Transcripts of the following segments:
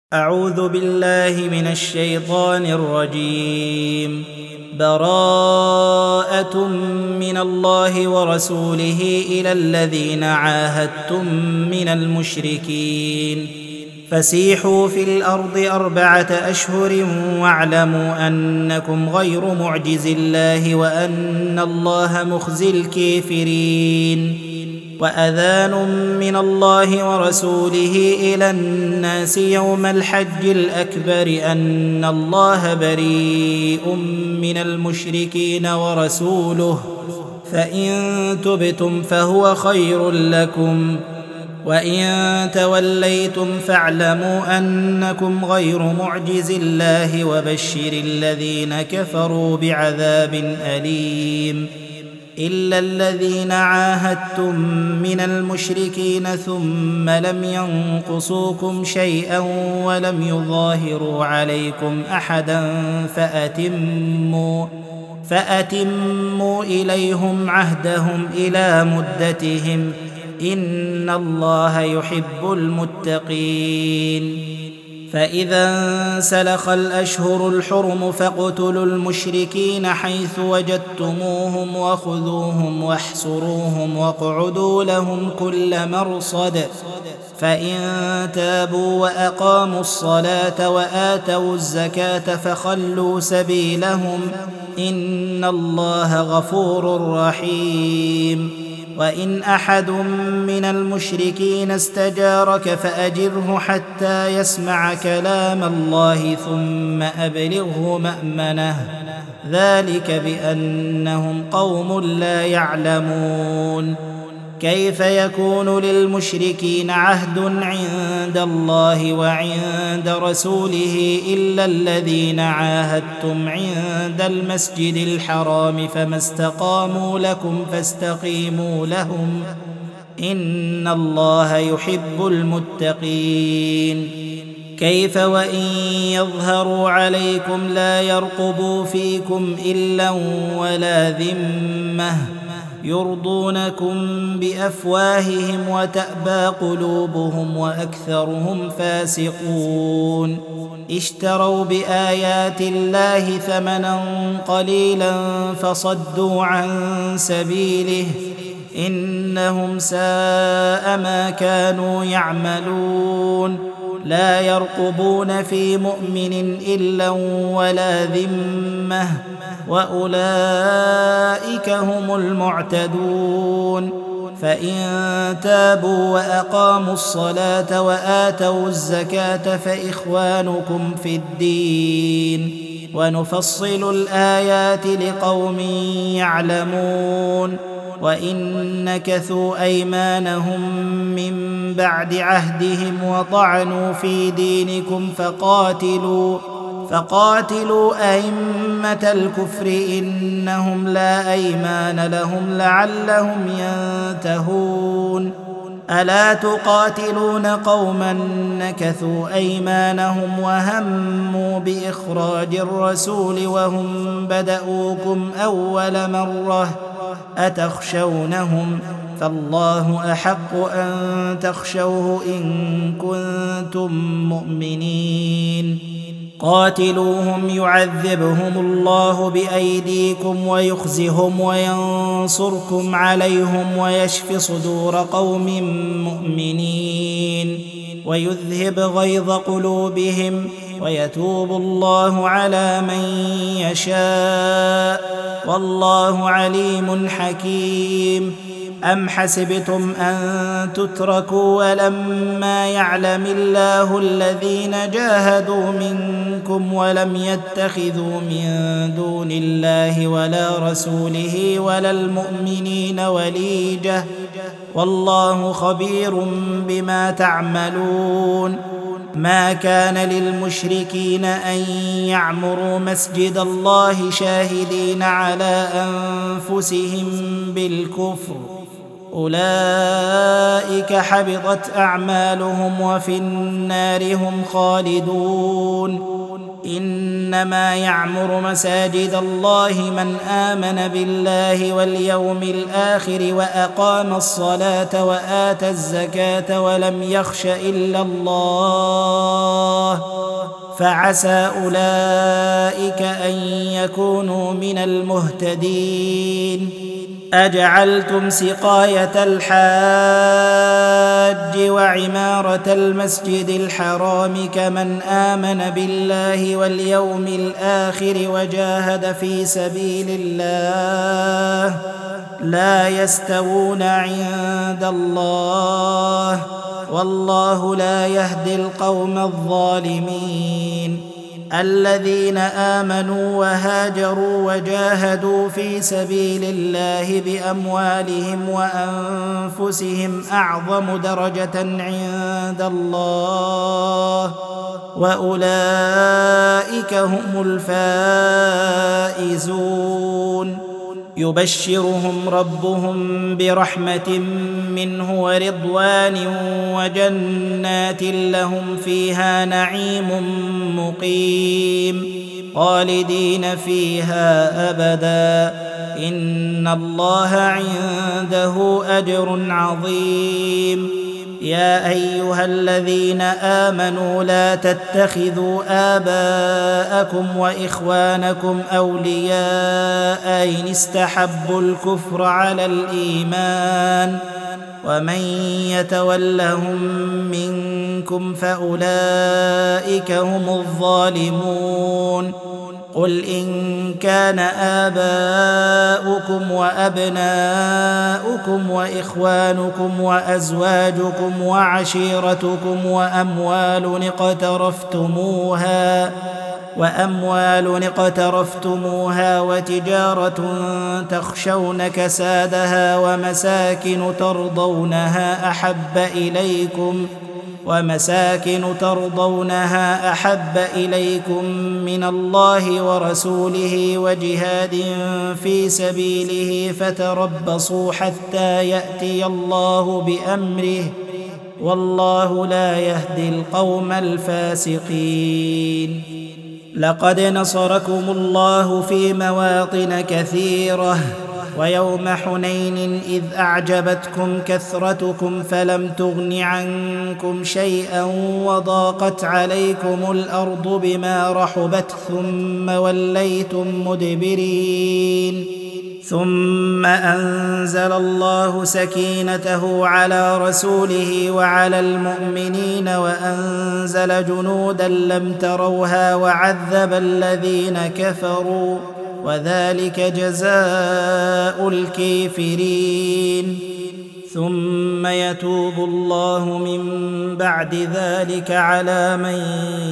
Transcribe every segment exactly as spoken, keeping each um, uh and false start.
أعوذ بالله من الشيطان الرجيم. براءة من الله ورسوله إلى الذين عاهدتم من المشركين فسيحوا في الأرض أربعة أشهر واعلموا أنكم غير معجز الله وأن الله مخزي الكافرين. وأذان من الله ورسوله إلى الناس يوم الحج الأكبر أن الله بريء من المشركين ورسوله فإن تبتم فهو خير لكم وإن توليتم فاعلموا أنكم غير معجز الله وبشر الذين كفروا بعذاب أليم. إلا الذين عاهدتم من المشركين ثم لم ينقصوكم شيئا ولم يظاهروا عليكم أحدا فأتموا, فأتموا إليهم عهدهم إلى مدتهم إن الله يحب المتقين. فإذا انسلخ الأشهر الحرم فاقتلوا المشركين حيث وجدتموهم وخذوهم واحصروهم واقعدوا لهم كل مرصد فإن تابوا وأقاموا الصلاة وآتوا الزكاة فخلوا سبيلهم إن الله غفور رحيم. وإن أحد من المشركين استجارك فأجره حتى يسمع كلام الله ثم أبلغه مأمنه ذلك بأنهم قوم لا يعلمون. كيف يكون للمشركين عهد عند الله وعند رسوله إلا الذين عاهدتم عند المسجد الحرام فما استقاموا لكم فاستقيموا لهم إن الله يحب المتقين. كيف وإن يظهروا عليكم لا يرقبوا فيكم إلا ولا ذمة يرضونكم بأفواههم وتأبى قلوبهم وأكثرهم فاسقون. اشتروا بآيات الله ثمنا قليلا فصدوا عن سبيله إنهم ساء ما كانوا يعملون. لا يرقبون في مؤمن إلا ولا ذمة وأولئك هم المعتدون. فإن تابوا وأقاموا الصلاة وآتوا الزكاة فإخوانكم في الدين ونفصل الآيات لقوم يعلمون. وإن نكثوا أيمانهم من بعد عهدهم وطعنوا في دينكم فقاتلوا فقاتلوا أئمة الكفر إنهم لا أيمان لهم لعلهم ينتهون. ألا تقاتلون قوما نكثوا أيمانهم وهموا بإخراج الرسول وهم بدؤوكم أول مرة أتخشونهم فالله أحق أن تخشوه إن كنتم مؤمنين. قاتلوهم يعذبهم الله بأيديكم ويخزهم وينصركم عليهم ويشف صدور قوم مؤمنين ويذهب غيظ قلوبهم ويتوب الله على من يشاء والله عليم حكيم. أم حسبتم أن تتركوا ولما يعلم الله الذين جاهدوا منكم ولم يتخذوا من دون الله ولا رسوله ولا المؤمنين وليجة والله خبير بما تعملون. ما كان للمشركين أن يعمروا مسجد الله شاهدين على أنفسهم بالكفر أولئك حبطت أعمالهم وفي النار هم خالدون. إنما يعمر مساجد الله من آمن بالله واليوم الآخر وأقام الصلاة وآتى الزكاة ولم يخش إلا الله فعسى أولئك أن يكونوا من المهتدين. أجعلتم سقاية الحاج وعمارة المسجد الحرام كمن آمن بالله واليوم الآخر وجاهد في سبيل الله لا يستوون عند الله والله لا يهدي القوم الظالمين. الذين آمنوا وهاجروا وجاهدوا في سبيل الله بأموالهم وأنفسهم أعظم درجة عند الله وأولئك هم الفائزون. يبشرهم ربهم برحمة منه ورضوان وجنات لهم فيها نعيم مقيم خالدين فيها أبدا إن الله عنده أجر عظيم. يا أيها الذين آمنوا لا تتخذوا آباءكم وإخوانكم أولياء إن استحبوا الكفر على الإيمان ومن يتولهم منكم فأولئك هم الظالمون. قل إن كان آباؤكم وأبناؤكم وإخوانكم وأزواجكم وعشيرتكم وأموال اقترفتموها وأموال اقترفتموها وتجارة تخشون كسادها ومساكن ترضونها أحب إليكم ومساكن ترضونها أحب إليكم من الله ورسوله وجهاد في سبيله فتربصوا حتى يأتي الله بأمره والله لا يهدي القوم الفاسقين. لقد نصركم الله في مواطن كثيرة ويوم حنين إذ أعجبتكم كثرتكم فلم تغن عنكم شيئا وضاقت عليكم الأرض بما رحبت ثم وليتم مدبرين ثم أنزل الله سكينته على رسوله وعلى المؤمنين وأنزل جنودا لم تروها وعذب الذين كفروا وذلك جزاء الكافرين. ثم يتوب الله من بعد ذلك على من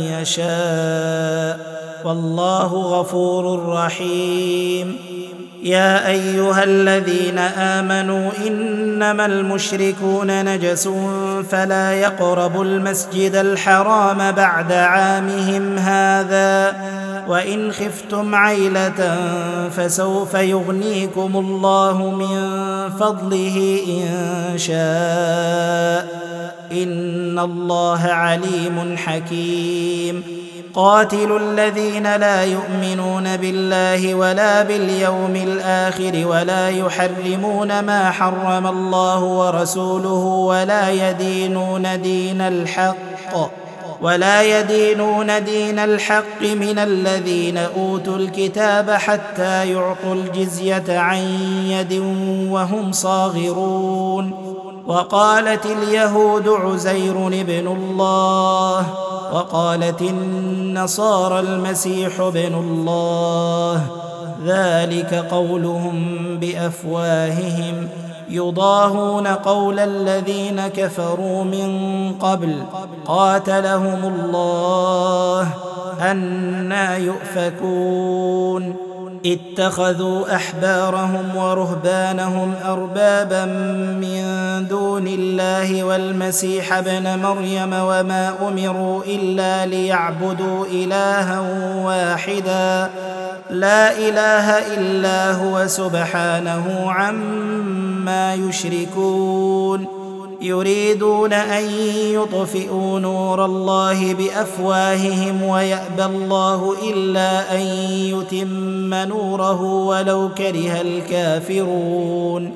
يشاء والله غفور رحيم. يا أيها الذين آمنوا إنما المشركون نجس فلا يقربوا المسجد الحرام بعد عامهم هذا وإن خفتم عيلة فسوف يغنيكم الله من فضله إن شاء إن الله عليم حكيم. قاتلوا الذين لا يؤمنون بالله ولا باليوم الآخر ولا يحرمون ما حرم الله ورسوله ولا يدينون دين الحق ولا يدينون دين الحق من الذين أوتوا الكتاب حتى يعطوا الجزية عن يد وهم صاغرون. وقالت اليهود عزير ابن الله وقالت النصارى المسيح ابن الله ذلك قولهم بأفواههم يضاهون قول الذين كفروا من قبل قاتلهم الله أنى يؤفكون. اتخذوا أحبارهم ورهبانهم أربابا من دون الله والمسيح ابن مريم وما أمروا إلا ليعبدوا إلها واحدا لا إله إلا هو سبحانه عما يشركون. يريدون أن يطفئوا نور الله بأفواههم ويأبى الله إلا أن يتم نوره ولو كره الكافرون.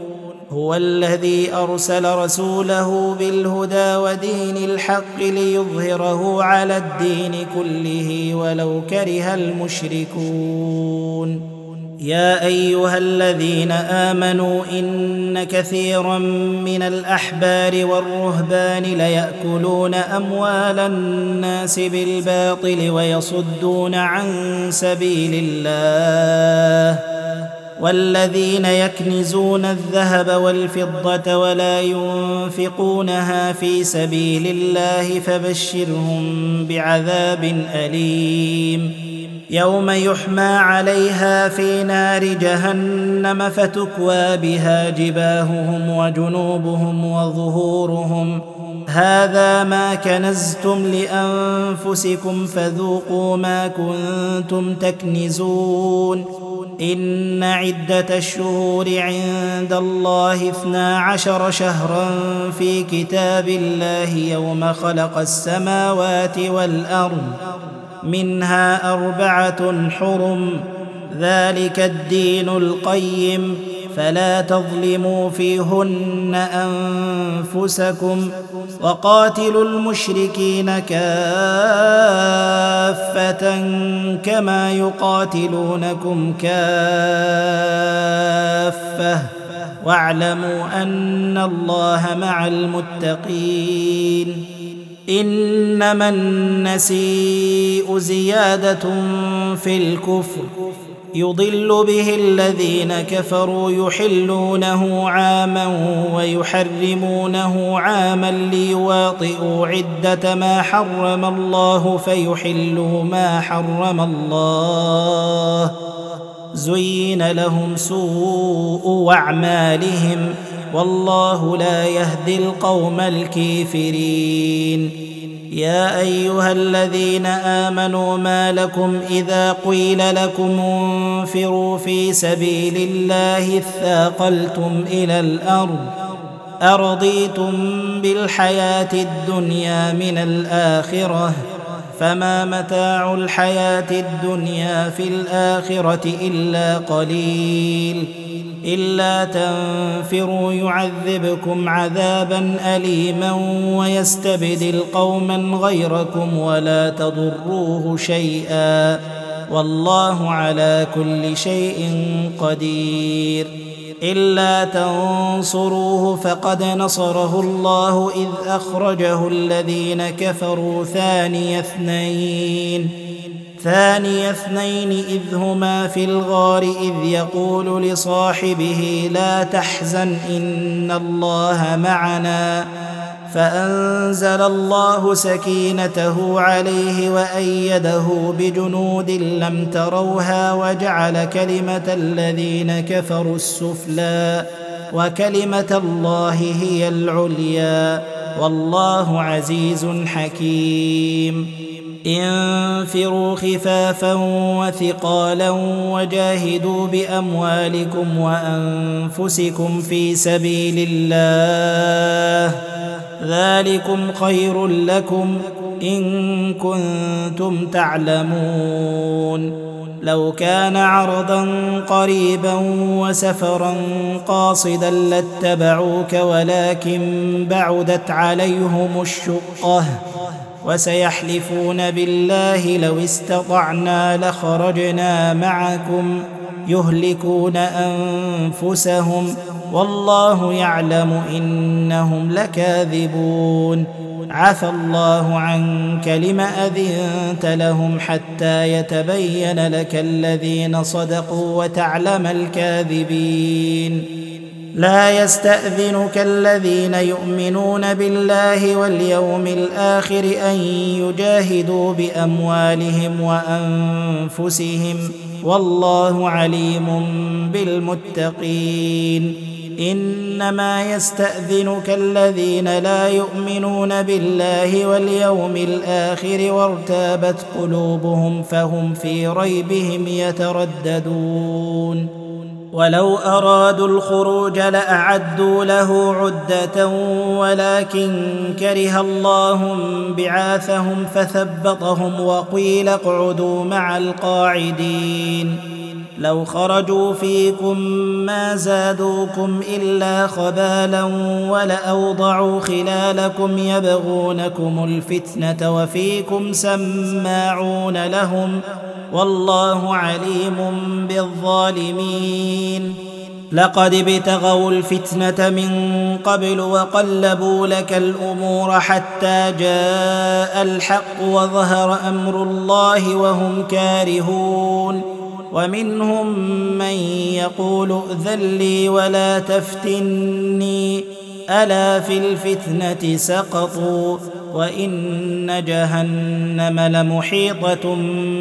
هو الذي أرسل رسوله بالهدى ودين الحق ليظهره على الدين كله ولو كره المشركون. يا أيها الذين آمنوا إن كثيرا من الأحبار والرهبان ليأكلون أموال الناس بالباطل ويصدون عن سبيل الله، والذين يكنزون الذهب والفضة ولا ينفقونها في سبيل الله فبشرهم بعذاب أليم يوم يحمى عليها في نار جهنم فتكوى بها جباههم وجنوبهم وظهورهم هذا ما كنزتم لأنفسكم فذوقوا ما كنتم تكنزون. إن عدة الشهور عند الله اثنا عشر شهرا في كتاب الله يوم خلق السماوات والأرض منها أربعة حرم ذلك الدين القيم فلا تظلموا فيهن أنفسكم وقاتلوا المشركين كافة كما يقاتلونكم كافة واعلموا أن الله مع المتقين. إنما النسيء زيادة في الكفر يضل به الذين كفروا يحلونه عاما ويحرمونه عاما ليواطئوا عدة ما حرم الله فيحلوا ما حرم الله زين لهم سوء أعمالهم والله لا يهدي القوم الكافرين. يا أيها الذين آمنوا ما لكم إذا قيل لكم انفروا في سبيل الله اثاقلتم إلى الأرض أرضيتم بالحياة الدنيا من الآخرة فما متاع الحياة الدنيا في الآخرة إلا قليل إلا تنفروا يعذبكم عذابا أليما ويستبدل قوما غيركم ولا تضروه شيئا والله على كل شيء قدير. إلا تنصروه فقد نصره الله إذ أخرجه الذين كفروا ثاني اثنين ثاني اثنين إذ هما في الغار إذ يقول لصاحبه لا تحزن إن الله معنا فأنزل الله سكينته عليه وأيده بجنود لم تروها وجعل كلمة الذين كفروا السفلى وكلمة الله هي العليا والله عزيز حكيم. انفروا خفافا وثقالا وجاهدوا بأموالكم وأنفسكم في سبيل الله ذلكم خير لكم إن كنتم تعلمون. لو كان عرضا قريبا وسفرا قاصدا لاتبعوك ولكن بعدت عليهم الشقة وسيحلفون بالله لو استطعنا لخرجنا معكم يهلكون أنفسهم والله يعلم إنهم لكاذبون. عفى الله عنك لم أذنت لهم حتى يتبين لك الذين صدقوا وتعلم الكاذبين. لا يستأذنك الذين يؤمنون بالله واليوم الآخر أن يجاهدوا بأموالهم وأنفسهم والله عليم بالمتقين. إنما يستأذنك الذين لا يؤمنون بالله واليوم الآخر وارتابت قلوبهم فهم في ريبهم يترددون. ولو أرادوا الخروج لأعدوا له عدة ولكن كره الله بعاثهم فثبطهم وقيل اقعدوا مع القاعدين. لو خرجوا فيكم ما زادوكم إلا خبالا ولأوضعوا خلالكم يبغونكم الفتنة وفيكم سماعون لهم والله عليم بالظالمين. لقد ابتغوا الفتنة من قبل وقلبوا لك الأمور حتى جاء الحق وظهر أمر الله وهم كارهون. ومنهم من يقول ائذن لي ولا تفتني ألا في الفتنة سقطوا وإن جهنم لمحيطة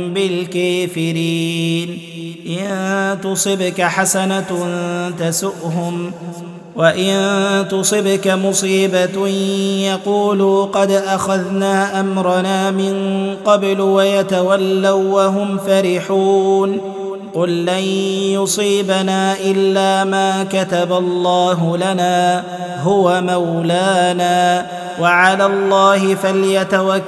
بالكافرين. إن تصبك حسنة تسؤهم وإن تصبك مصيبة يقولوا قد أخذنا أمرنا من قبل ويتولوا وهم فرحون. قل لن يصيبنا إلا ما كتب الله لنا هو مولانا وعلى الله فليتوكل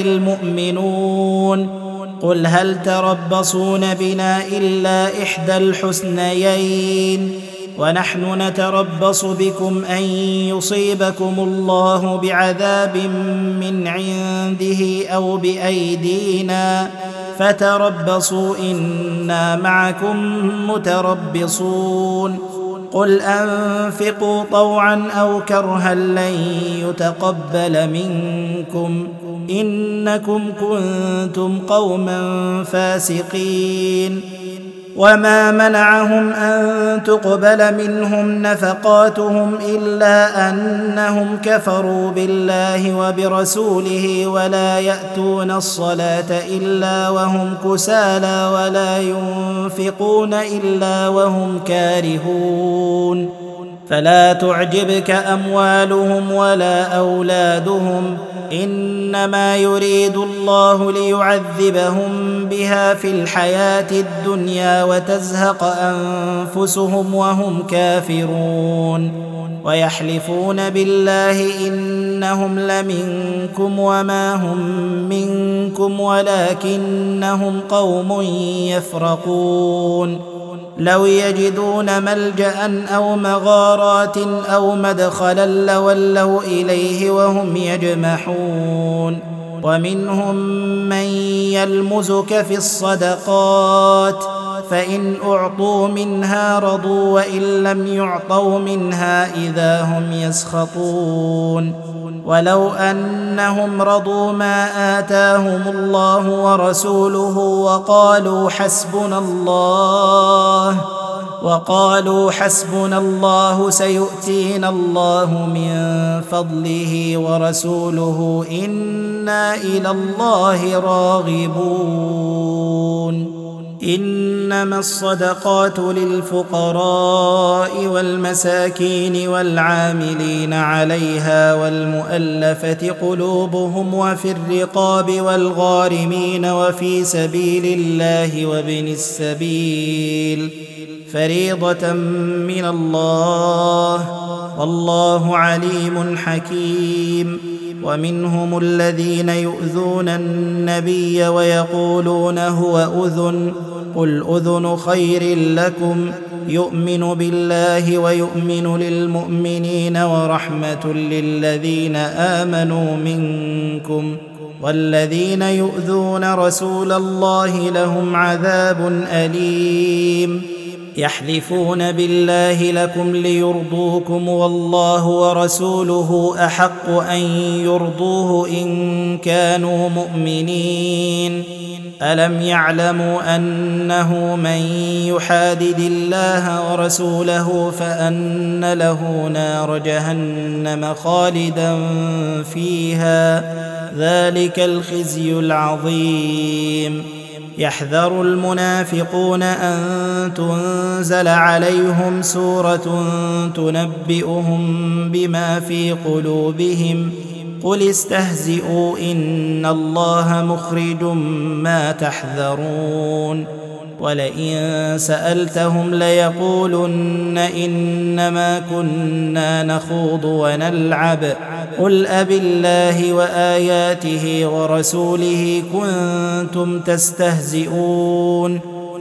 المؤمنون. قل هل تربصون بنا إلا إحدى الحسنيين ونحن نتربص بكم أن يصيبكم الله بعذاب من عنده أو بأيدينا فتربصوا إنا معكم متربصون. قل أنفقوا طوعا أو كرها لن يتقبل منكم إنكم كنتم قوما فاسقين. وما منعهم أن تقبل منهم نفقاتهم إلا أنهم كفروا بالله وبرسوله ولا يأتون الصلاة إلا وهم كسالى ولا ينفقون إلا وهم كارهون. فلا تعجبك أموالهم ولا أولادهم إنما يريد الله ليعذبهم بها في الحياة الدنيا وتزهق أنفسهم وهم كافرون. ويحلفون بالله إنهم لمنكم وما هم منكم ولكنهم قوم يفرقون. لو يجدون ملجأ أو مغارات أو مدخلا لولوا إليه وهم يجمحون. ومنهم من يلمزك في الصدقات فإن أعطوا منها رضوا وإن لم يعطوا منها إذا هم يسخطون. ولو أنهم رضوا ما آتاهم الله ورسوله وقالوا حسبنا الله وقالوا حسبنا الله سيؤتينا الله من فضله ورسوله إنا إلى الله راغبون. إنما الصدقات للفقراء والمساكين والعاملين عليها والمؤلفة قلوبهم وفي الرقاب والغارمين وفي سبيل الله وابن السبيل فريضة من الله والله عليم حكيم. ومنهم الذين يؤذون النبي ويقولون هو أذن قل أذن خير لكم يؤمن بالله ويؤمن للمؤمنين ورحمة للذين آمنوا منكم والذين يؤذون رسول الله لهم عذاب أليم. يحلفون بالله لكم ليرضوكم والله ورسوله أحق أن يرضوه إن كانوا مؤمنين. ألم يعلموا أنه من يحادد الله ورسوله فأن له نار جهنم خالدا فيها ذلك الخزي العظيم. يحذر المنافقون أن تنزل عليهم سورة تنبئهم بما في قلوبهم قل استهزئوا إن الله مخرج ما تحذرون. ولئن سألتهم ليقولن إنما كنا نخوض ونلعب قل أبالله وآياته ورسوله كنتم تستهزئون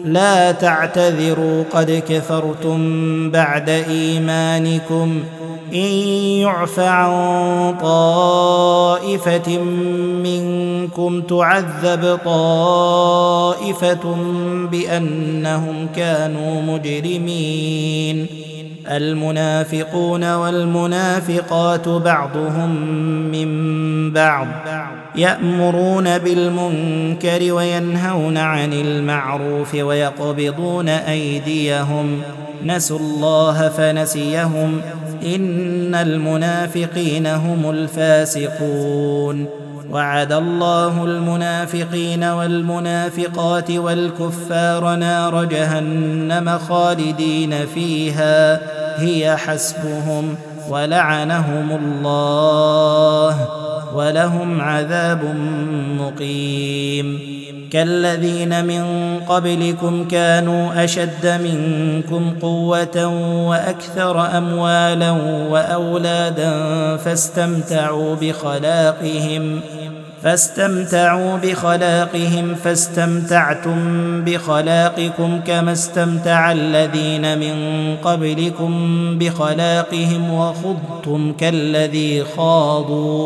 لا تعتذروا قد كفرتم بعد إيمانكم إن يعف عن طائفة منكم تعذب طائفة بأنهم كانوا مجرمين المنافقون والمنافقات بعضهم من بعض يأمرون بالمنكر وينهون عن المعروف ويقبضون أيديهم نسوا الله فنسيهم إن المنافقين هم الفاسقون وعد الله المنافقين والمنافقات والكفار نار جهنم خالدين فيها هي حسبهم ولعنهم الله ولهم عذاب مقيم كالذين من قبلكم كانوا أشد منكم قوة وأكثر أموالا وأولادا فاستمتعوا بخلاقهم فاستمتعوا بخلاقهم فاستمتعتم بخلاقكم كما استمتع الذين من قبلكم بخلاقهم وخضتم كالذي خاضوا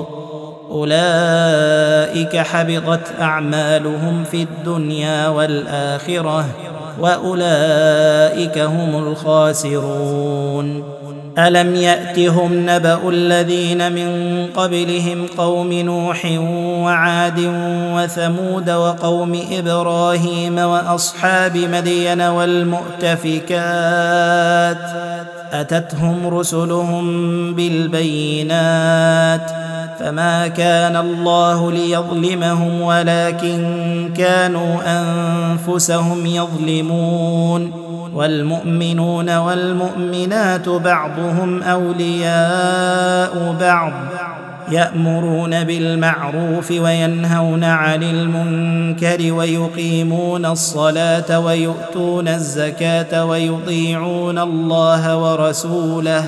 أولئك حبطت أعمالهم في الدنيا والآخرة وأولئك هم الخاسرون ألم يأتهم نبأ الذين من قبلهم قوم نوح وعاد وثمود وقوم إبراهيم وأصحاب مدين والمؤتفكات أتتهم رسلهم بالبينات فما كان الله ليظلمهم ولكن كانوا أنفسهم يظلمون والمؤمنون والمؤمنات بعضهم أولياء بعض يأمرون بالمعروف وينهون عن المنكر ويقيمون الصلاة ويؤتون الزكاة ويطيعون الله ورسوله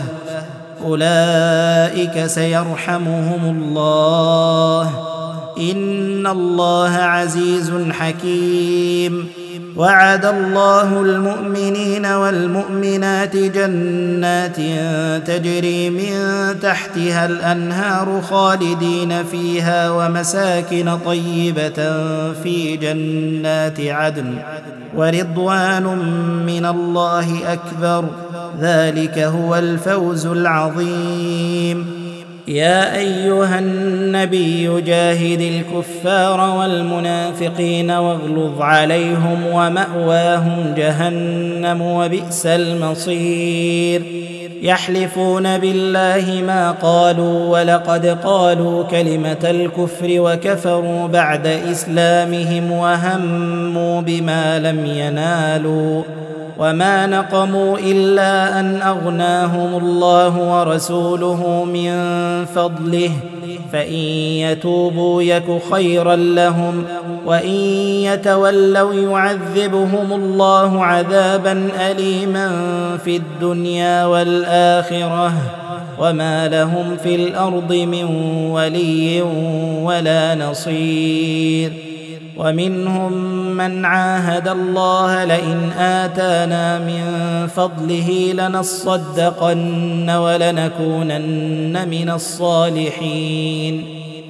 أولئك سيرحمهم الله إن الله عزيز حكيم وعد الله المؤمنين والمؤمنات جنات تجري من تحتها الأنهار خالدين فيها ومساكن طيبة في جنات عدن ورضوان من الله أكبر ذلك هو الفوز العظيم يا أيها النبي جاهد الكفار والمنافقين واغلظ عليهم ومأواهم جهنم وبئس المصير يحلفون بالله ما قالوا ولقد قالوا كلمة الكفر وكفروا بعد إسلامهم وهموا بما لم ينالوا وما نقموا إلا أن أغناهم الله ورسوله من فضله فإن يتوبوا يك خيرا لهم وإن يتولوا يعذبهم الله عذابا أليما في الدنيا والآخرة وما لهم في الأرض من ولي ولا نصير ومنهم من عاهد الله لئن آتانا من فضله لنصدقن ولنكونن من الصالحين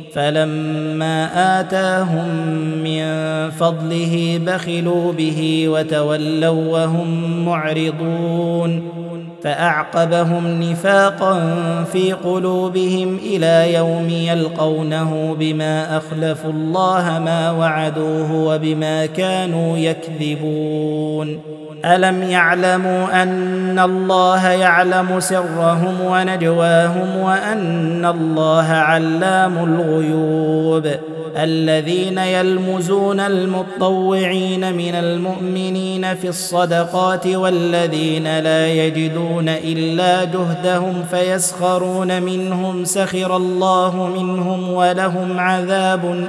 فلما آتاهم من فضله بخلوا به وتولوا وهم معرضون فأعقبهم نفاقا في قلوبهم إلى يوم يلقونه بما أخلفوا الله ما وعدوه وبما كانوا يكذبون ألم يعلموا أن الله يعلم سرهم ونجواهم وأن الله علام الغيوب الذين يلمزون المطوعين من المؤمنين في الصدقات والذين لا يجدون إلا جهدهم فيسخرون منهم سخر الله منهم ولهم عذاب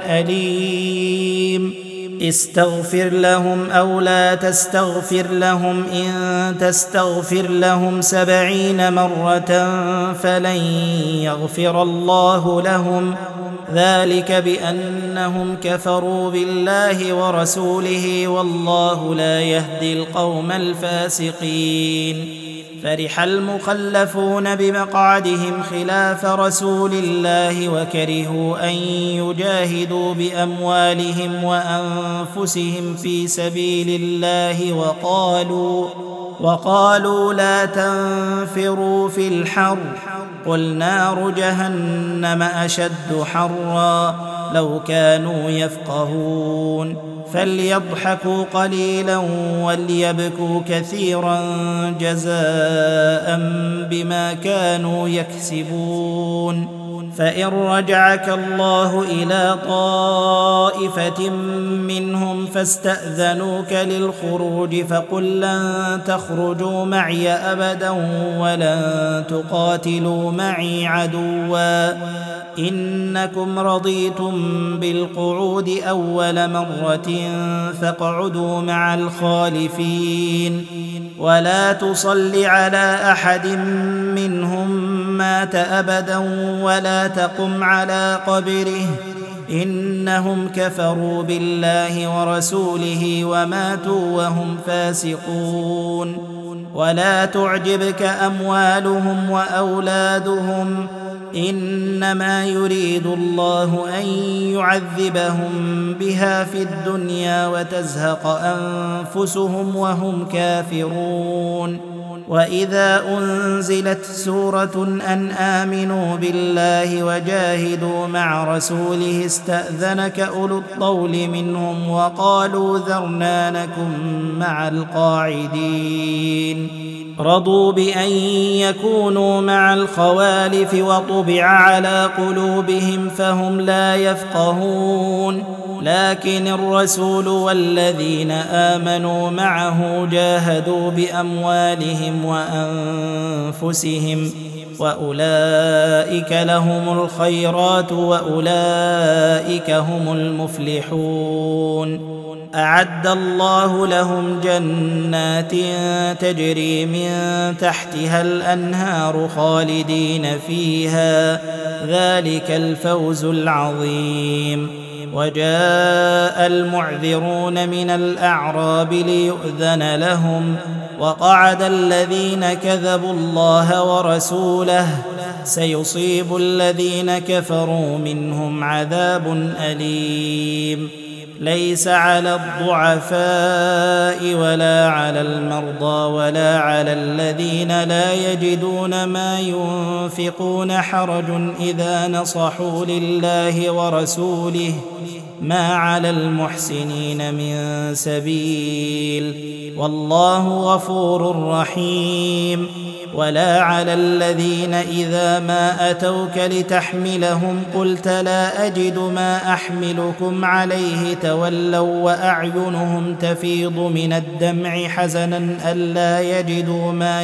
أليم استغفر لهم أو لا تستغفر لهم إن تستغفر لهم سبعين مرة فلن يغفر الله لهم ذلك بأنهم كفروا بالله ورسوله والله لا يهدي القوم الفاسقين. فرح المخلفون بمقعدهم خلاف رسول الله وكرهوا أن يجاهدوا بأموالهم وأنفسهم في سبيل الله وقالوا وقالوا لا تنفروا في الحر قل نار جهنم أشد حرا لو كانوا يفقهون فليضحكوا قليلا وليبكوا كثيرا جزاء بما كانوا يكسبون. فإن رجعك الله إلى طائفة منهم فاستأذنوك للخروج فقل لن تخرجوا معي أبدا ولن تقاتلوا معي عدوا إنكم رضيتم بالقعود أول مرة فاقعدوا مع الخالفين ولا تصل على أحد منهم مات أبدا ولا تقم على قبره إنهم كفروا بالله ورسوله وماتوا وهم فاسقون. ولا تعجبك أموالهم وأولادهم إنما يريد الله أن يعذبهم بها في الدنيا وتزهق أنفسهم وهم كافرون. وإذا أنزلت سورة أن آمنوا بالله وجاهدوا مع رسوله استأذنك أولو الطول منهم وقالوا ذرنا نكن مع القاعدين رضوا بأن يكونوا مع الخوالف وطبع على قلوبهم فهم لا يفقهون. لكن الرسول والذين آمنوا معه جاهدوا بأموالهم وأنفسهم وأولئك لهم الخيرات وأولئك هم المفلحون. أعد الله لهم جنات تجري من تحتها الأنهار خالدين فيها ذلك الفوز العظيم. وجاء المعذرون من الأعراب ليؤذن لهم وقعد الذين كذبوا الله ورسوله سيصيب الذين كفروا منهم عذاب أليم. ليس على الضعفاء ولا على المرضى ولا على الذين لا يجدون ما ينفقون حرج إذا نصحوا لله ورسوله ما على المحسنين من سبيل والله غفور رحيم. ولا على الذين إذا ما أتوك لتحملهم قلت لا أجد ما أحملكم عليه تولوا وأعينهم تفيض من الدمع حزنا ألا يجدوا ما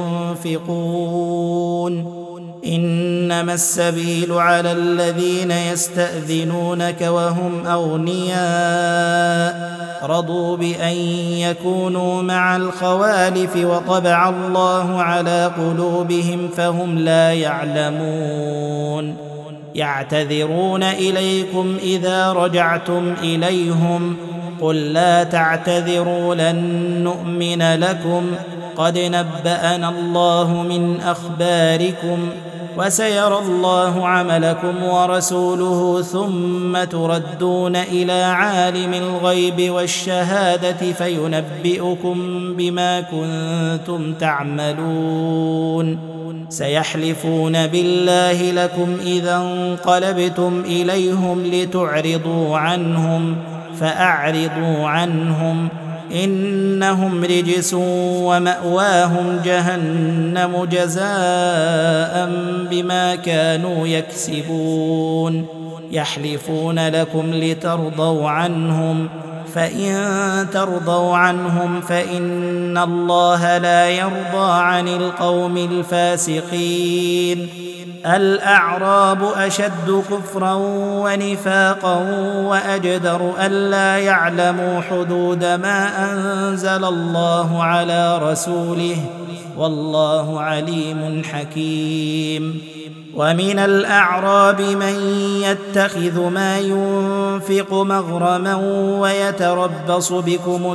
ينفقون. إنما السبيل على الذين يستأذنونك وهم أغنياء رضوا بأن يكونوا مع الخوالف وطبع الله على قلوبهم فهم لا يعلمون. يعتذرون إليكم إذا رجعتم إليهم قل لا تعتذروا لن نؤمن لكم قد نبأنا الله من أخباركم وسيرى الله عملكم ورسوله ثم تردون إلى عالم الغيب والشهادة فينبئكم بما كنتم تعملون. سيحلفون بالله لكم إذا انقلبتم إليهم لتعرضوا عنهم فأعرضوا عنهم إنهم رجس ومأواهم جهنم جزاء بما كانوا يكسبون. يحلفون لكم لترضوا عنهم فإن ترضوا عنهم فإن الله لا يرضى عن القوم الفاسقين. الأعراب أشد كفرا ونفاقا وأجدر ألا يعلموا حدود ما أنزل الله على رسوله والله عليم حكيم. ومن الأعراب من يتخذ ما ينفق مغرما ويتربص بكم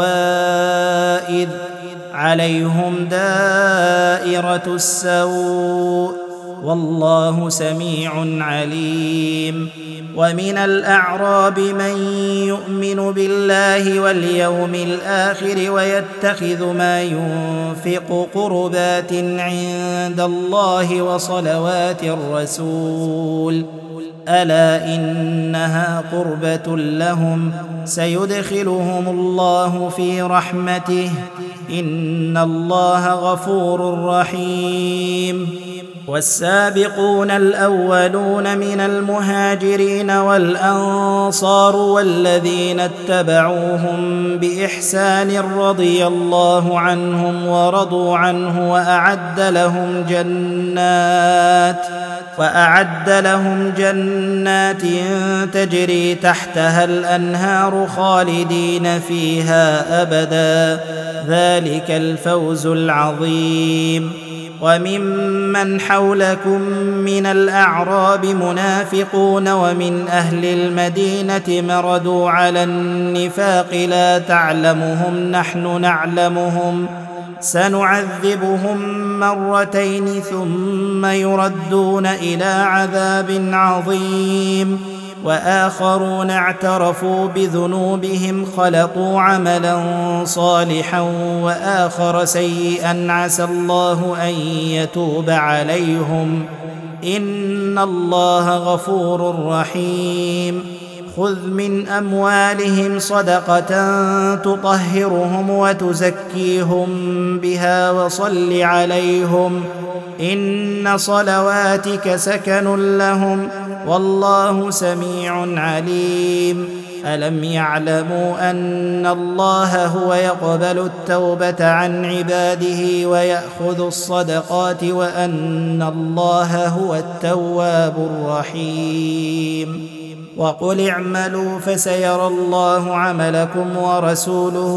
الدوائر عليهم دائرة السوء والله سميع عليم. ومن الأعراب من يؤمن بالله واليوم الآخر ويتخذ ما ينفق قربات عند الله وصلوات الرسول ألا إنها قربة لهم سيدخلهم الله في رحمته إن الله غفور رحيم. والسابقون الأولون من المهاجرين والأنصار والذين اتبعوهم بإحسان رضي الله عنهم ورضوا عنه وأعد لهم جنات وأعد لهم جنات تجري تحتها الأنهار خالدين فيها أبدا ذلك الفوز العظيم. وممن حولكم من الأعراب منافقون ومن أهل المدينة مردوا على النفاق لا تعلمهم نحن نعلمهم سنعذبهم مرتين ثم يردون إلى عذاب عظيم. وآخرون اعترفوا بذنوبهم خلطوا عملا صالحا وآخر سيئا عسى الله أن يتوب عليهم إن الله غفور رحيم. خذ من أموالهم صدقة تطهرهم وتزكيهم بها وصل عليهم إن صلواتك سكن لهم والله سميع عليم. ألم يعلموا أن الله هو يقبل التوبة عن عباده ويأخذ الصدقات وأن الله هو التواب الرحيم. وقل اعملوا فسيرى الله عملكم ورسوله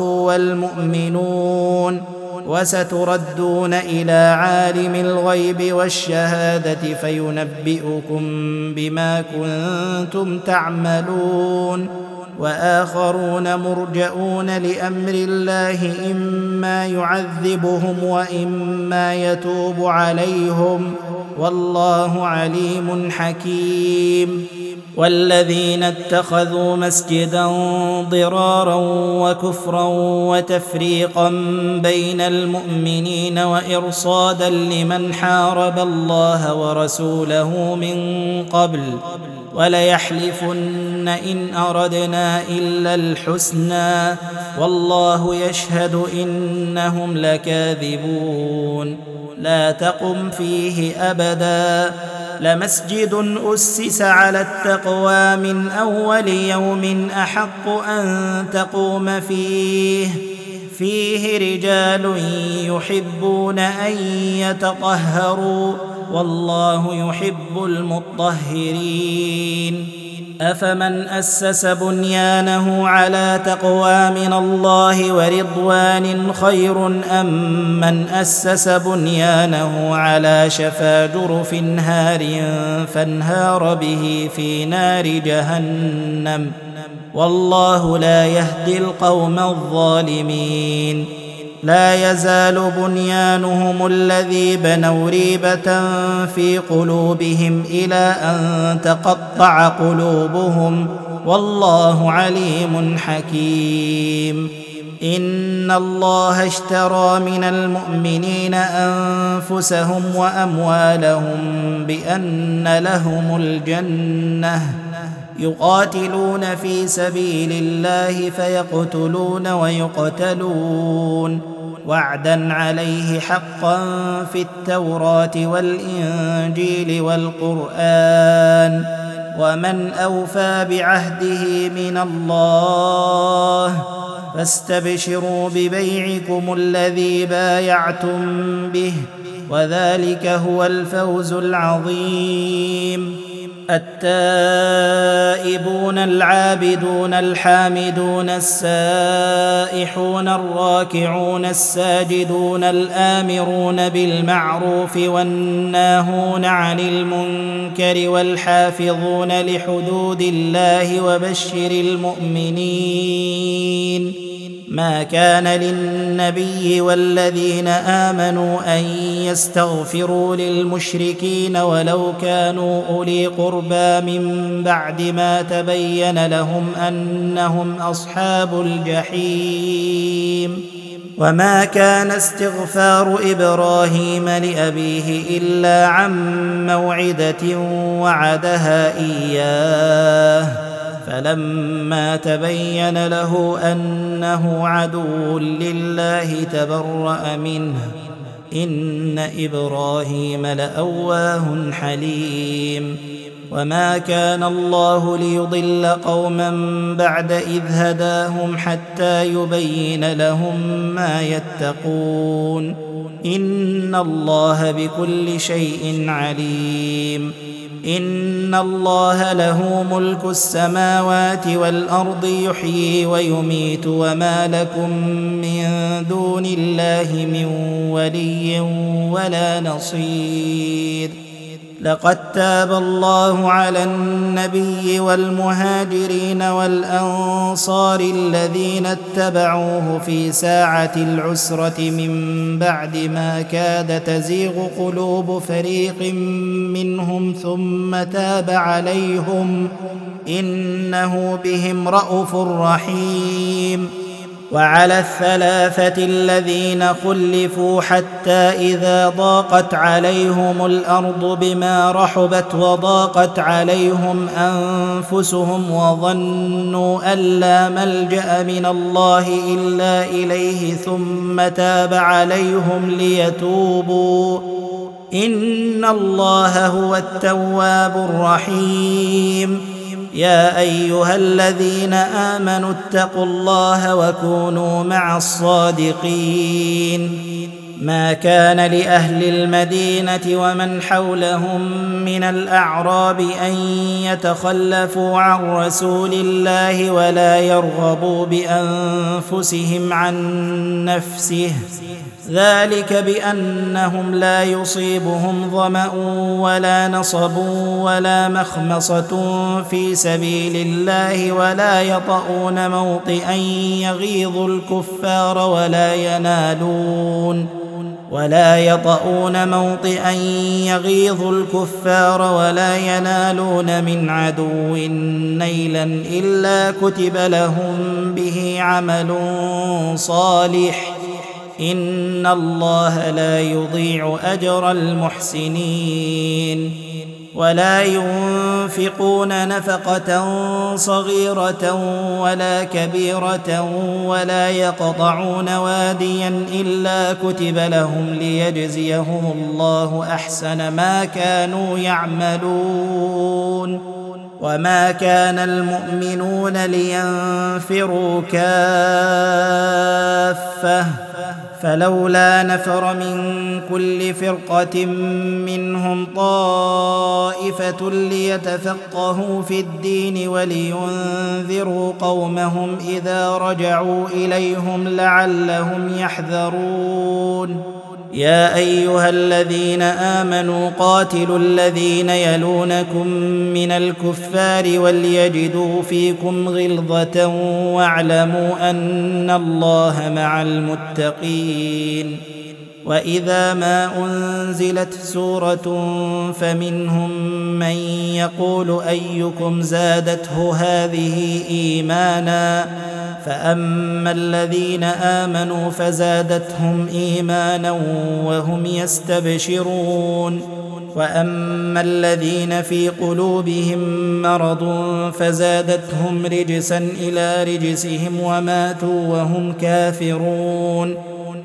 والمؤمنون وستردون إلى عالم الغيب والشهادة فينبئكم بما كنتم تعملون. وآخرون مرجئون لأمر الله إما يعذبهم وإما يتوب عليهم والله عليم حكيم. والذين اتخذوا مسجدا ضرارا وكفرا وتفريقا بين المؤمنين وإرصادا لمن حارب الله ورسوله من قبل وليحلفن إن أردنا إلا الحسنى والله يشهد إنهم لكاذبون. لا تقم فيه أبدا لمسجد أسس على التقوى من أول يوم أحق أن تقوم فيه فيه رجال يحبون أن يتطهروا والله يحب المطهرين. أفمن أسس بنيانه على تقوى من الله ورضوان خير أم من أسس بنيانه على شفا جرف هار فانهار به في نار جهنم والله لا يهدي القوم الظالمين. لا يزال بنيانهم الذي بنوا ريبة في قلوبهم إلى أن تقطع قلوبهم والله عليم حكيم. إن الله اشترى من المؤمنين أنفسهم وأموالهم بأن لهم الجنة يقاتلون في سبيل الله فيقتلون ويقتلون وعدا عليه حقا في التوراة والإنجيل والقرآن ومن أوفى بعهده من الله فاستبشروا ببيعكم الذي بايعتم به وذلك هو الفوز العظيم. التائبون العابدون الحامدون السائحون الراكعون الساجدون الآمرون بالمعروف والناهون عن المنكر والحافظون لحدود الله وبشر المؤمنين. ما كان للنبي والذين آمنوا أن يستغفروا للمشركين ولو كانوا أولي قربى من بعد ما تبين لهم أنهم أصحاب الجحيم. وما كان استغفار إبراهيم لأبيه إلا عن موعدة وعدها إياه فلما تبين له أنه عدو لله تبرأ منه إن إبراهيم لأواه حليم. وما كان الله ليضل قوما بعد إذ هداهم حتى يبين لهم ما يتقون إن الله بكل شيء عليم. إن الله له ملك السماوات والأرض يحيي ويميت وما لكم من دون الله من ولي ولا نصير. لقد تاب الله على النبي والمهاجرين والأنصار الذين اتبعوه في ساعة العسرة من بعد ما كاد تزيغ قلوب فريق منهم ثم تاب عليهم إنه بهم رءوف رحيم. وعلى الثلاثة الذين خلفوا حتى إذا ضاقت عليهم الأرض بما رحبت وضاقت عليهم أنفسهم وظنوا أن لا ملجأ من الله إلا إليه ثم تاب عليهم ليتوبوا إن الله هو التواب الرحيم. يا أيها الذين آمنوا اتقوا الله وكونوا مع الصادقين. ما كان لأهل المدينة ومن حولهم من الأعراب أن يتخلفوا عن رسول الله ولا يرغبوا بأنفسهم عن نفسه ذلك بأنهم لا يصيبهم ظمأ ولا نصب ولا مخمصة في سبيل الله ولا يطؤون موطئا يغيظ الكفار ولا ينالون ولا يطؤون موطئا يغيظ الكفار ولا ينالون من عدو نيلا إلا كتب لهم به عمل صالح إن الله لا يضيع أجر المحسنين. ولا ينفقون نفقة صغيرة ولا كبيرة ولا يقطعون واديا إلا كتب لهم ليجزيهم الله أحسن ما كانوا يعملون. وما كان المؤمنون لينفروا كافة فلولا نفر من كل فرقة منهم طائفة ليتفقهوا في الدين ولينذروا قومهم إذا رجعوا إليهم لعلهم يحذرون. يا أيها الذين آمنوا قاتلوا الذين يلونكم من الكفار وليجدوا فيكم غلظة واعلموا أن الله مع المتقين. وإذا ما أنزلت سورة فمنهم من يقول أيكم زادته هذه إيمانا فأما الذين آمنوا فزادتهم إيمانا وهم يستبشرون وأما الذين في قلوبهم مرض فزادتهم رجسا إلى رجسهم وماتوا وهم كافرون.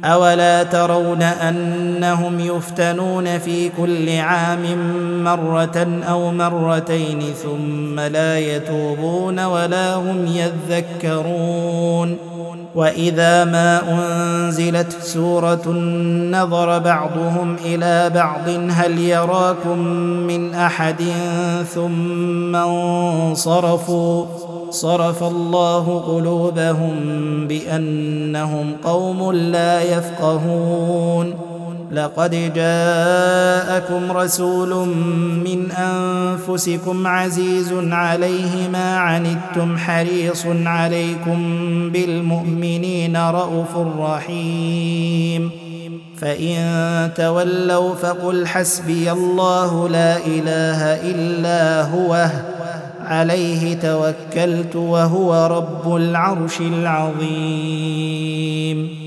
أولا ترون أنهم يفتنون في كل عام مرة أو مرتين ثم لا يتوبون ولا هم يذكرون وإذا ما أنزلت سورة نظر بعضهم إلى بعض هل يراكم من أحد ثم انصرفوا صرف الله قلوبهم بأنهم قوم لا يفقهون لقد جاءكم رسول من أنفسكم عزيز عليه ما عنتم حريص عليكم بالمؤمنين رءوف رحيم فإن تولوا فقل حسبي الله لا إله إلا هو عليه توكلت وهو رب العرش العظيم